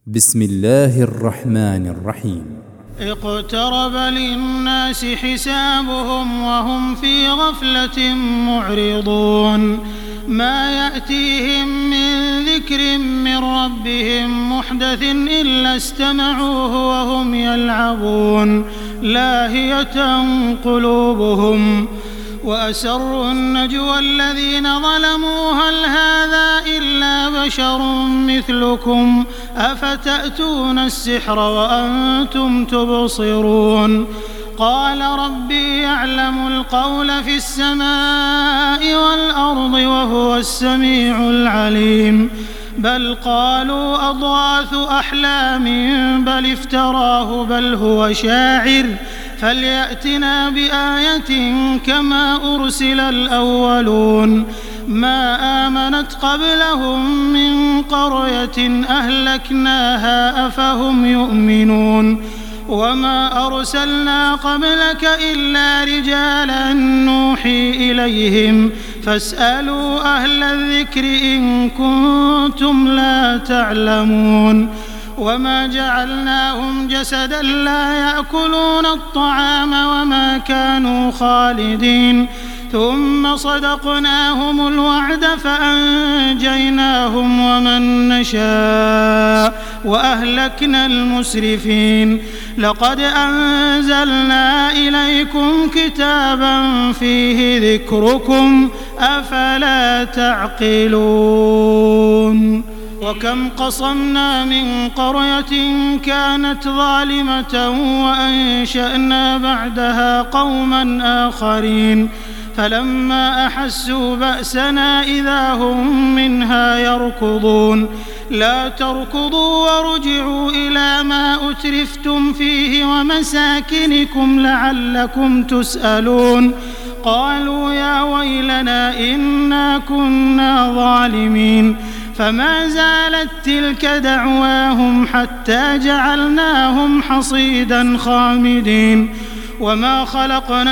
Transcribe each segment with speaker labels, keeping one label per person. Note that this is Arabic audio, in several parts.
Speaker 1: بسم الله الرحمن الرحيم.
Speaker 2: اقترب للناس حسابهم وهم في غفلة معرضون ما يأتيهم من ذكر من ربهم محدث إلا استمعوه وهم يلعبون لاهية قلوبهم وأسروا النجوى الذين ظلموا هل هذا إلا بشر مثلكم أفتأتون السحر وأنتم تبصرون قال ربي يعلم القول في السماء والأرض وهو السميع العليم بل قالوا أضغاث أحلام بل افتراه بل هو شاعر فليأتنا بآية كما أرسل الأولون ما آمنت قبلهم من قرية أهلكناها أفهم يؤمنون وما أرسلنا قبلك إلا رجالا نوحي إليهم فاسألوا أهل الذكر إن كنتم لا تعلمون وما جعلناهم جسدا لا يأكلون الطعام وما كانوا خالدين ثم صدقناهم الوعد فأنجيناهم ومن نشاء وأهلكنا المسرفين لقد أنزلنا إليكم كتابا فيه ذكركم أفلا تعقلون وكم قصمنا من قرية كانت ظالمة وأنشأنا بعدها قوما آخرين فلما أحسوا بأسنا إذا هم منها يركضون لا تركضوا وارجعوا إلى ما أترفتم فيه ومساكنكم لعلكم تسألون قالوا يا ويلنا إنا كنا ظالمين فما زالت تلك دعواهم حتى جعلناهم حصيدا خامدين وما خلقنا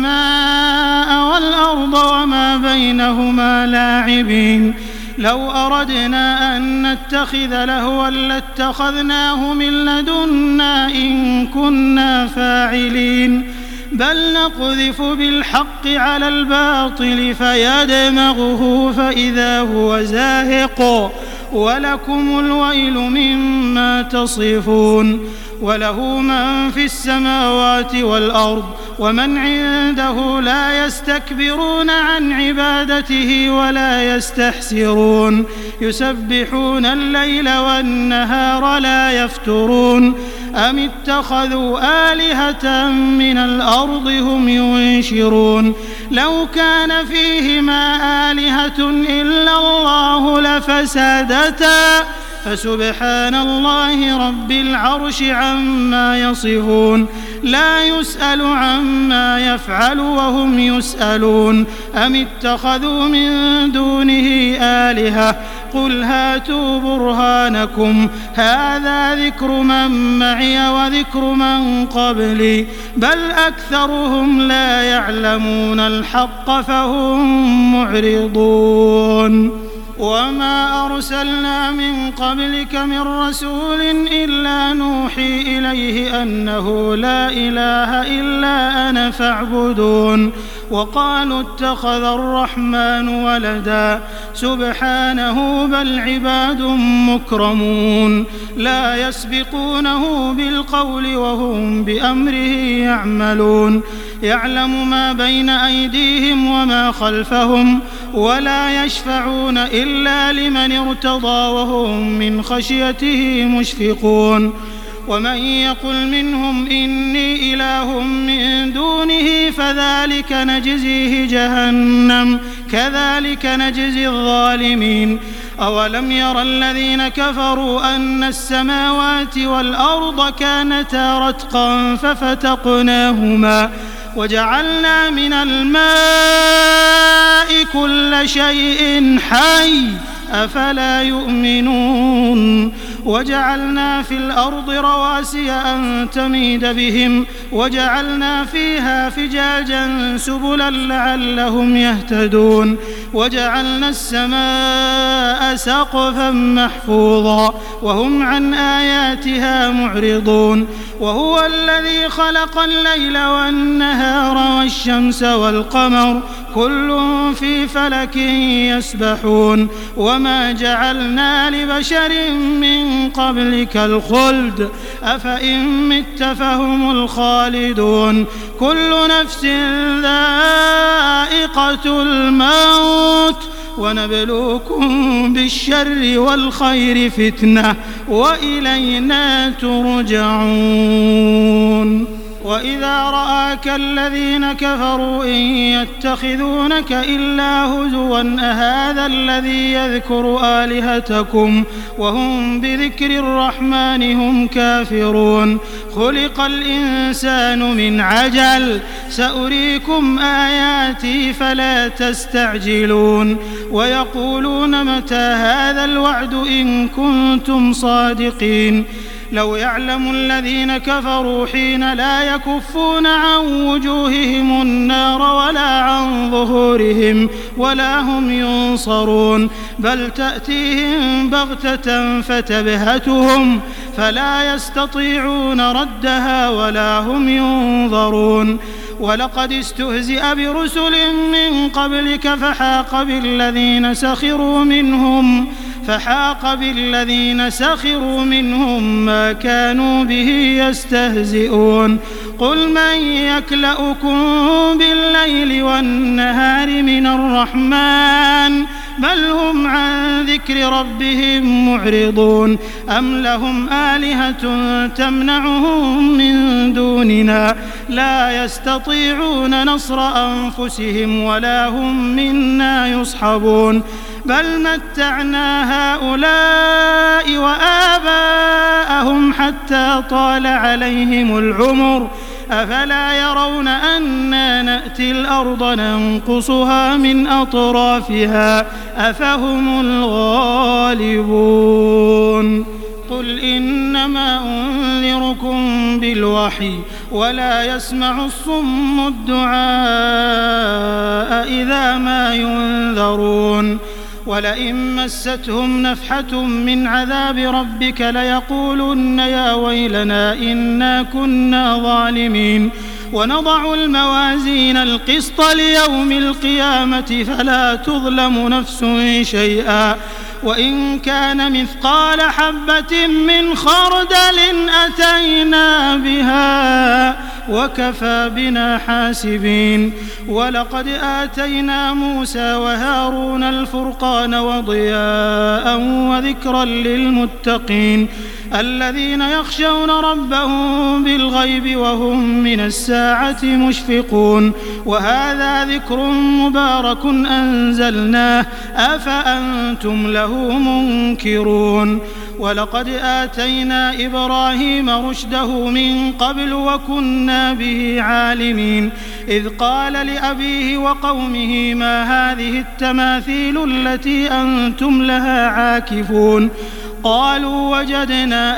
Speaker 2: السماء والأرض وما بينهما لاعبين لو أردنا أن نتخذ لهوا لاتخذناه من لدنا إن كنا فاعلين بل نقذف بالحق على الباطل فيدمغه فإذا هو زاهق ولكم الويل مما تصفون وله من في السماوات والأرض ومن عنده لا يستكبرون عن عبادته ولا يستحسرون يسبحون الليل والنهار لا يفترون أم اتخذوا آلهة من الأرض هم ينشرون لو كان فيهما آلهة إلا الله لفسدتا فسبحان الله رب العرش عما يصفون لا يسأل عما يفعل وهم يسألون أم اتخذوا من دونه آلهة قل هاتوا برهانكم هذا ذكر من معي وذكر من قبلي بل أكثرهم لا يعلمون الحق فهم معرضون وما أرسلنا من قبلك من رسول إلا نوحي إليه أنه لا إله إلا أنا فاعبدون وقالوا اتخذ الرحمن ولدا سبحانه بل عباد مكرمون لا يسبقونه بالقول وهم بأمره يعملون يعلم ما بين أيديهم وما خلفهم ولا يشفعون إلا لمن ارتضى وهم من خشيته مشفقون ومن يقل منهم إني إله من دونه فذلك نجزيه جهنم كذلك نجزي الظالمين أولم ير الذين كفروا أن السماوات والأرض كانتا رتقا ففتقناهما وجعلنا من الماء كل شيء حي أفلا يؤمنون وجعلنا في الأرض رواسي أن تميد بهم وجعلنا فيها فجاجا سبلا لعلهم يهتدون وجعلنا السماء سقفا محفوظا وهم عن آياتها معرضون وهو الذي خلق الليل والنهار والشمس والقمر كل في فلك يسبحون وما جعلنا لبشر من قبلك الخلد أفإن مت فهم الخالدون كل نفس ذائقة الموت ونبلوكم بالشر والخير فتنة وإلينا ترجعون وإذا رآك الذين كفروا إن يتخذونك إلا هزوا أهذا الذي يذكر آلهتكم وهم بذكر الرحمن هم كافرون خلق الإنسان من عجل سأريكم آياتي فلا تستعجلون ويقولون متى هذا الوعد إن كنتم صادقين لو يعلم الذين كفروا حين لا يكفون عن وجوههم النار ولا عن ظهورهم ولا هم ينصرون بل تأتيهم بغتة فتبهتهم فلا يستطيعون ردها ولا هم ينظرون ولقد استهزئ برسل من قبلك فحاق بالذين سخروا منهم ما كانوا به يستهزئون قل من يكلؤكم بالليل والنهار من الرحمن بل هم عن ذكر ربهم معرضون أم لهم آلهة تمنعهم من دوننا لا يستطيعون نصر أنفسهم ولا هم منا يصحبون بل متعنا هؤلاء وآباءهم حتى طال عليهم العمر أفلا يرون أنا نأتي الأرض ننقصها من أطرافها أفهم الغالبون قل إنما أنذركم بالوحي ولا يسمع الصم الدعاء إذا ما ينذرون ولئن مستهم نفحة من عذاب ربك ليقولن يا ويلنا إنا كنا ظالمين ونضع الموازين القسط ليوم القيامة فلا تظلم نفس شيئا وإن كان مثقال حبة من خردل أتينا بها وكفى بنا حاسبين ولقد آتينا موسى وهارون الفرقان وضياء وذكرا للمتقين الذين يخشون ربهم بالغيب وهم من الساعة مشفقون وهذا ذكر مبارك أنزلناه أفأنتم له منكرون ولقد آتينا إبراهيم رشده من قبل وكنا به عالمين إذ قال لأبيه وقومه ما هذه التماثيل التي أنتم لها عاكفون قالوا وجدنا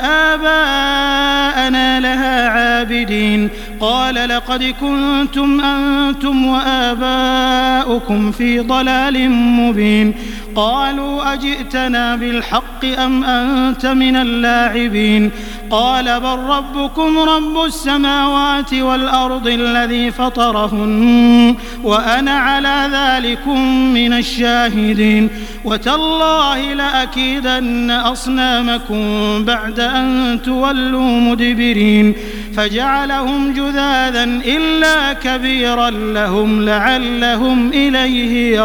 Speaker 2: آباءنا لها عابدين قال لقد كنتم أنتم وآباؤكم في ضلال مبين قالوا أجئتنا بالحق أم أنت من اللاعبين قال بل ربكم رب السماوات والأرض الذي فطرهن وأنا على ذلكم من الشاهدين وتالله لأكيدن أصنامكم بعد أن تولوا مدبرين فجعلهم جذاذا إلا كبيرا لهم لعلهم إليه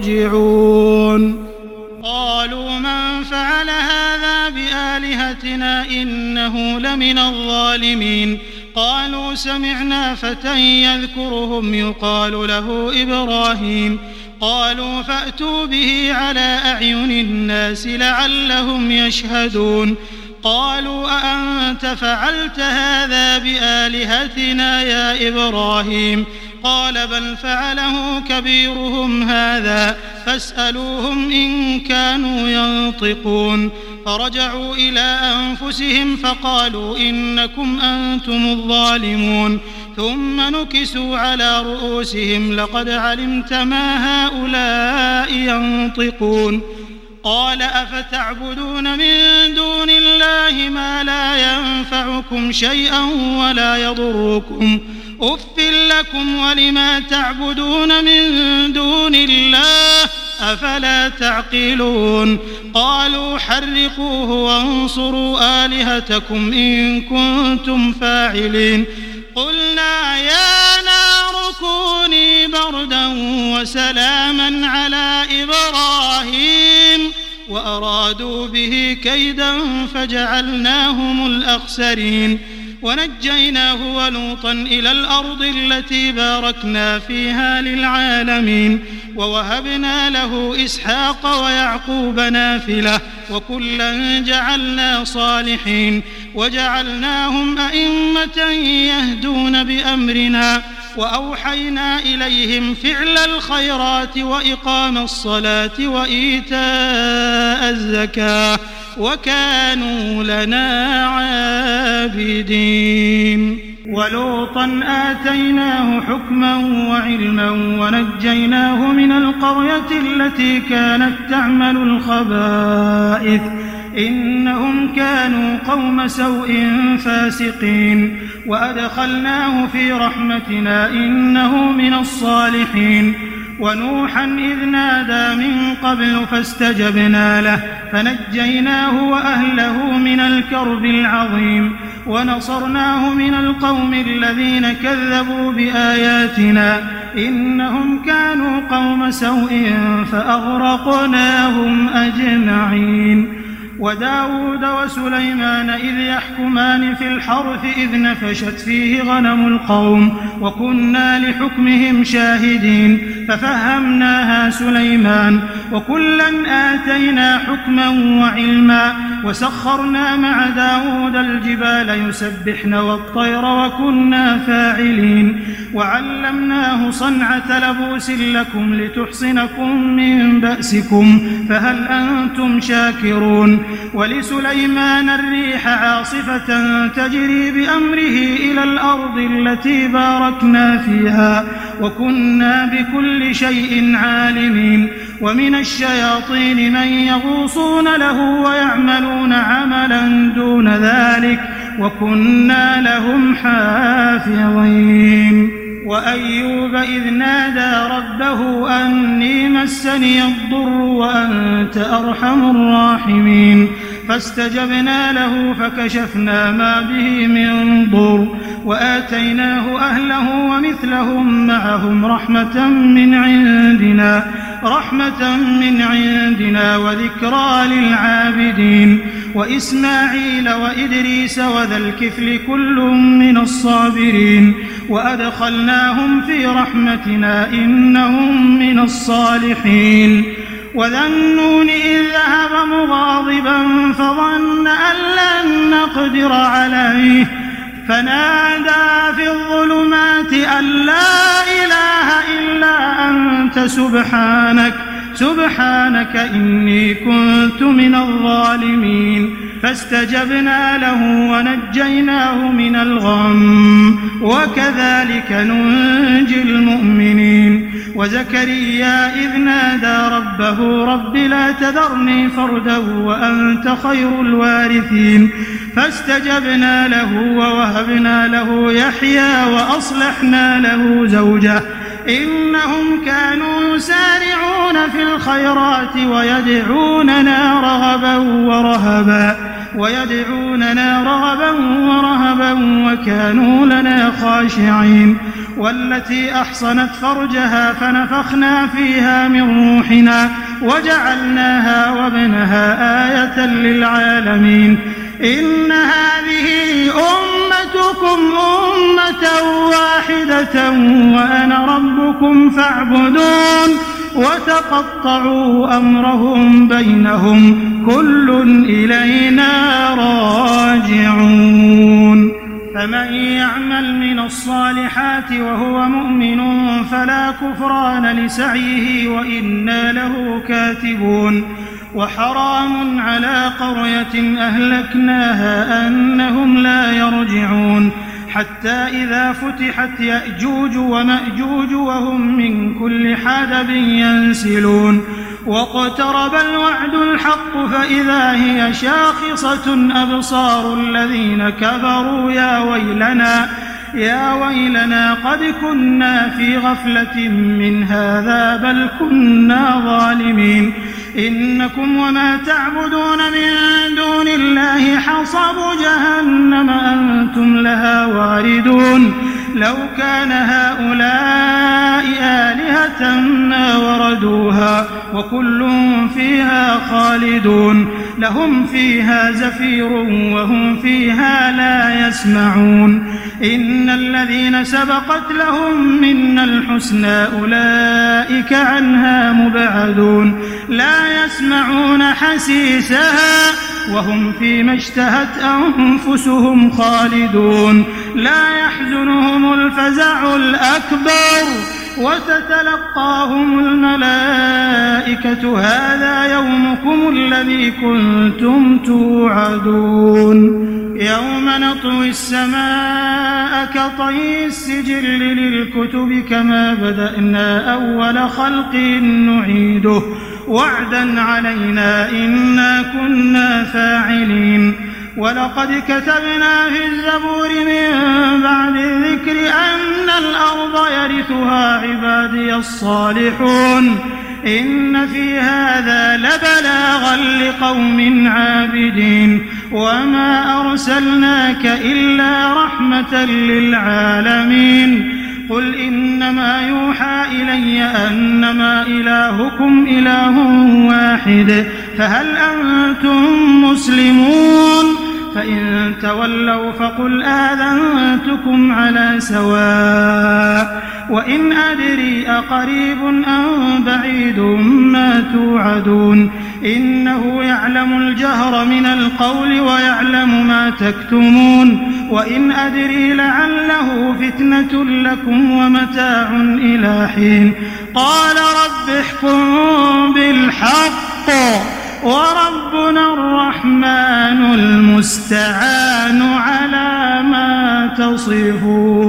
Speaker 2: يرجعون قالوا من فعل هذا بآلهتنا إنه لمن الظالمين قالوا سمعنا فتى يذكرهم يقال له إبراهيم قالوا فأتوا به على أعين الناس لعلهم يشهدون قالوا أأنت فعلت هذا بآلهتنا يا إبراهيم قال بل فعله كبيرهم هذا فاسألوهم إن كانوا ينطقون فرجعوا إلى أنفسهم فقالوا إنكم أنتم الظالمون ثم نكسوا على رؤوسهم لقد علمت ما هؤلاء ينطقون قال أفتعبدون من دون الله ما لا ينفعكم شيئا ولا يضركم أف لكم ولما تعبدون من دون الله أفلا تعقلون قالوا حرقوه وانصروا آلهتكم إن كنتم فاعلين قلنا يا نار كوني بردا وسلاما على إبراهيم وأرادوا به كيدا فجعلناهم الأخسرين ونجيناه ولوطا إلى الأرض التي باركنا فيها للعالمين ووهبنا له إسحاق ويعقوب نافلة وكلا جعلنا صالحين وجعلناهم أئمة يهدون بأمرنا وأوحينا إليهم فعل الخيرات وإقام الصلاة وإيتاء الزكاة وكانوا لنا عابدين ولوطا آتيناه حكما وعلما ونجيناه من القرية التي كانت تعمل الخبائث إنهم كانوا قوم سوء فاسقين وأدخلناه في رحمتنا إنه من الصالحين ونوحا إذ نادى من قبل فاستجبنا له فنجيناه وأهله من الكرب العظيم ونصرناه من القوم الذين كذبوا بآياتنا إنهم كانوا قوم سوء فأغرقناهم أجمعين وداود وسليمان إذ يحكمان في الحرث إذ نفشت فيه غنم القوم وكنا لحكمهم شاهدين ففهمناها سليمان وكلا آتينا حكما وعلما وسخرنا مع داود الجبال يسبحن والطير وكنا فاعلين وعلمناه صنعة لبوس لكم لتحصنكم من بأسكم فهل أنتم شاكرون ولسليمان الريح عاصفة تجري بأمره إلى الأرض التي باركنا فيها وكنا بكل شيء عالمين ومن الشياطين من يغوصون له ويعملون عملا دون ذلك وكنا لهم حافظين وأيوب إذ نادى ربه أني مسني الضر وأنت أرحم الراحمين فاستجبنا له فكشفنا ما به من ضر وآتيناه أهله ومثلهم معهم رحمة من عندنا وذكرى للعابدين وإسماعيل وإدريس وذا الكفل كل من الصابرين وأدخلناهم في رحمتنا إنهم من الصالحين وذا النون إذ ذهب مغاضبا فظن أن لن نقدر عليه فنادى في الظلمات أن لا إله إلا أنت سبحانك إني كنت من الظالمين فاستجبنا له ونجيناه من الغم وكذلك ننجي المؤمنين وزكريا إذ نادى ربه رب لا تذرني فردا وأنت خير الوارثين فاستجبنا له ووهبنا له يحيى وأصلحنا له زوجه إنهم كانوا يسارعون في الخيرات ويدعوننا رغبا ورهبا وكانوا لنا خاشعين والتي أحصنت فرجها فنفخنا فيها من روحنا وجعلناها وابنها آية للعالمين إن هذه أمتكم أمة واحدة وأنا ربكم فاعبدون وتقطعوا أمرهم بينهم كل إلينا راجعون فمن يعمل من الصالحات وهو مؤمن فلا كفران لسعيه وإنا له كاتبون وحرام على قرية أهلكناها أنهم لا يرجعون حتى إذا فتحت يأجوج ومأجوج وهم من كل حدب ينسلون واقترب الوعد الحق فإذا هي شاخصة أبصار الذين كفروا يا ويلنا قد كنا في غفلة من هذا بل كنا ظالمين إنكم وما تعبدون من دون الله حصب جهنم أنتم لها واردون لو كان هؤلاء آلهة ما وردوها وكل فيها خالدون لهم فيها زفير وهم فيها لا يسمعون إن الذين سبقت لهم منا الحسنى أولئك عنها مبعدون لا يسمعون حسيسها وهم فيما اشتهت أنفسهم خالدون لا يحزنهم الفزع الأكبر وتتلقاهم الملائكة هذا يومكم الذي كنتم توعدون يوم نطوي السماء كطي السجل للكتب كما بدأنا أول خلق نعيده وعدا علينا إنا كنا فاعلين ولقد كتبنا في الزبور من بعد الذكر أن الأرض يرثها عبادي الصالحون إن في هذا لبلاغا لقوم عابدين وما أرسلناك إلا رحمة للعالمين قل إنما يوحى إلي أنما إلهكم إله واحد فهل أنتم مسلمون فإن تولوا فقل آذنتكم على سواء وإن أدري أقريب أم بعيد ما توعدون إنه يعلم الجهر من القول ويعلم ما تكتمون وإن أدري لعله فتنة لكم ومتاع إلى حين قال رب احكم بالحق وربنا الرحمن المستعان على ما تصفون